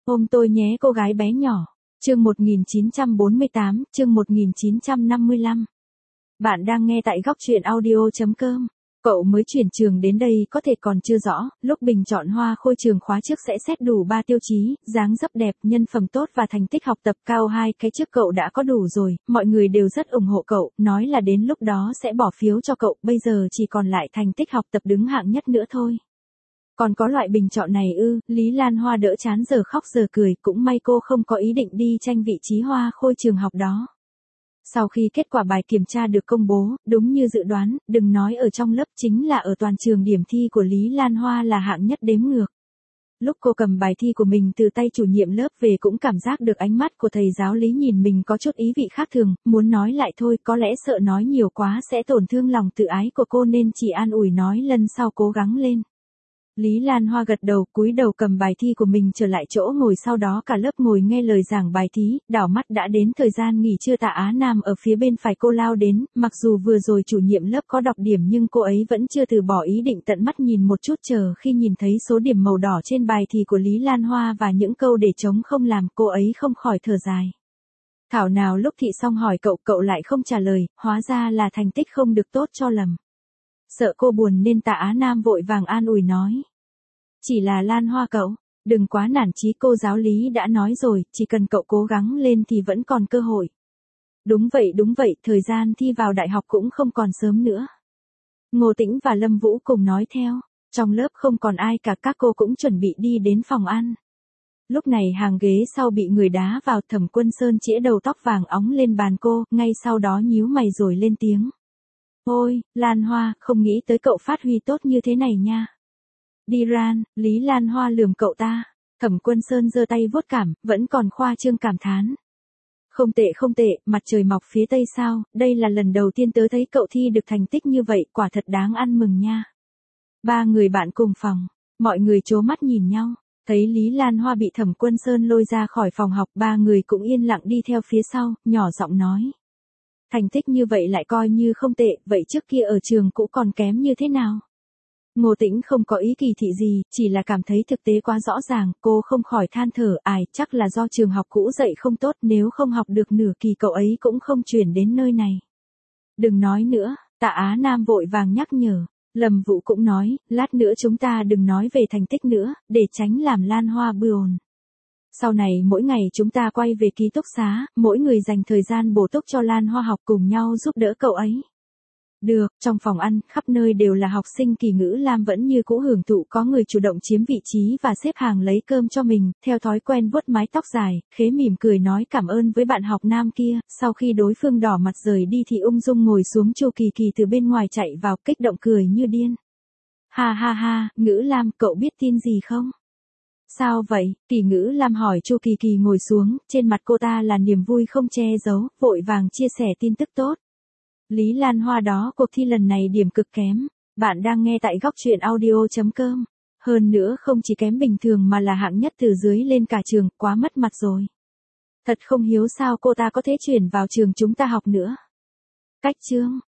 Ôm tôi nhé cô gái bé nhỏ. Chương 1948, chương 1955. Bạn đang nghe tại góc truyện audio.com. Cậu mới chuyển trường đến đây có thể còn chưa rõ, lúc bình chọn hoa khôi trường khóa trước sẽ xét đủ 3 tiêu chí, dáng dấp đẹp, nhân phẩm tốt và thành tích học tập cao. 2 cái trước cậu đã có đủ rồi, mọi người đều rất ủng hộ cậu, nói là đến lúc đó sẽ bỏ phiếu cho cậu, bây giờ chỉ còn lại thành tích học tập đứng hạng nhất nữa thôi. Còn có loại bình chọn này ư? Lý Lan Hoa đỡ chán giờ khóc giờ cười, cũng may cô không có ý định đi tranh vị trí hoa khôi trường học đó. Sau khi kết quả bài kiểm tra được công bố, đúng như dự đoán, đừng nói ở trong lớp, chính là ở toàn trường điểm thi của Lý Lan Hoa là hạng nhất đếm ngược. Lúc cô cầm bài thi của mình từ tay chủ nhiệm lớp về cũng cảm giác được ánh mắt của thầy giáo Lý nhìn mình có chút ý vị khác thường, muốn nói lại thôi, có lẽ sợ nói nhiều quá sẽ tổn thương lòng tự ái của cô nên chỉ an ủi nói lần sau cố gắng lên. Lý Lan Hoa gật đầu, cúi đầu cầm bài thi của mình trở lại chỗ ngồi, sau đó cả lớp ngồi nghe lời giảng bài thi, đảo mắt đã đến thời gian nghỉ trưa. Tạ Á Nam ở phía bên phải cô lao đến, mặc dù vừa rồi chủ nhiệm lớp có đọc điểm nhưng cô ấy vẫn chưa từ bỏ ý định tận mắt nhìn một chút. Chờ khi nhìn thấy số điểm màu đỏ trên bài thi của Lý Lan Hoa và những câu để trống không làm, cô ấy không khỏi thở dài. Thảo nào lúc thị xong hỏi cậu lại không trả lời, hóa ra là thành tích không được tốt cho lầm. Sợ cô buồn nên Tạ Á Nam vội vàng an ủi nói. Chỉ là Lan Hoa cậu, đừng quá nản chí, cô giáo Lý đã nói rồi, chỉ cần cậu cố gắng lên thì vẫn còn cơ hội. Đúng vậy, thời gian thi vào đại học cũng không còn sớm nữa. Ngô Tĩnh và Lâm Vũ cùng nói theo, trong lớp không còn ai cả, các cô cũng chuẩn bị đi đến phòng ăn. Lúc này hàng ghế sau bị người đá vào, Thẩm Quân Sơn chĩa đầu tóc vàng óng lên bàn cô, ngay sau đó nhíu mày rồi lên tiếng. Ôi, Lan Hoa, không nghĩ tới cậu phát huy tốt như thế này nha. Đi ran, Lý Lan Hoa lườm cậu ta. Thẩm Quân Sơn giơ tay vuốt cảm, vẫn còn khoa trương cảm thán. Không tệ, mặt trời mọc phía tây sao, đây là lần đầu tiên tớ thấy cậu thi được thành tích như vậy, quả thật đáng ăn mừng nha. 3 người bạn cùng phòng, mọi người trố mắt nhìn nhau, thấy Lý Lan Hoa bị Thẩm Quân Sơn lôi ra khỏi phòng học, 3 người cũng yên lặng đi theo phía sau, nhỏ giọng nói. Thành tích như vậy lại coi như không tệ, vậy trước kia ở trường cũ còn kém như thế nào? Ngô Tĩnh không có ý kỳ thị gì, chỉ là cảm thấy thực tế quá rõ ràng, cô không khỏi than thở, chắc là do trường học cũ dạy không tốt, nếu không học được nửa kỳ cậu ấy cũng không chuyển đến nơi này. Đừng nói nữa, Tạ Á Nam vội vàng nhắc nhở, Lâm Vũ cũng nói, lát nữa chúng ta đừng nói về thành tích nữa, để tránh làm Lan Hoa bừa ồn. Sau này mỗi ngày chúng ta quay về ký túc xá, mỗi người dành thời gian bổ túc cho Lan Hoa học, cùng nhau giúp đỡ cậu ấy. Được, trong phòng ăn, khắp nơi đều là học sinh Kỳ Ngữ Lam vẫn như cũ hưởng thụ, có người chủ động chiếm vị trí và xếp hàng lấy cơm cho mình, theo thói quen vuốt mái tóc dài, khế mỉm cười nói cảm ơn với bạn học nam kia, sau khi đối phương đỏ mặt rời đi thì ung dung ngồi xuống. Chu Kỳ Kỳ từ bên ngoài chạy vào, kích động cười như điên. Ha, Ngữ Lam, cậu biết tin gì không? Sao vậy? Kỳ Ngữ Lam hỏi. Chu Kỳ Kỳ ngồi xuống, trên mặt cô ta là niềm vui không che giấu, vội vàng chia sẻ tin tức tốt. Lý Lan Hoa đó, cuộc thi lần này điểm cực kém. Bạn đang nghe tại góc truyện audio.com. Hơn nữa không chỉ kém bình thường mà là hạng nhất từ dưới lên cả trường, quá mất mặt rồi. Thật không hiếu sao cô ta có thể chuyển vào trường chúng ta học nữa. Cách chương.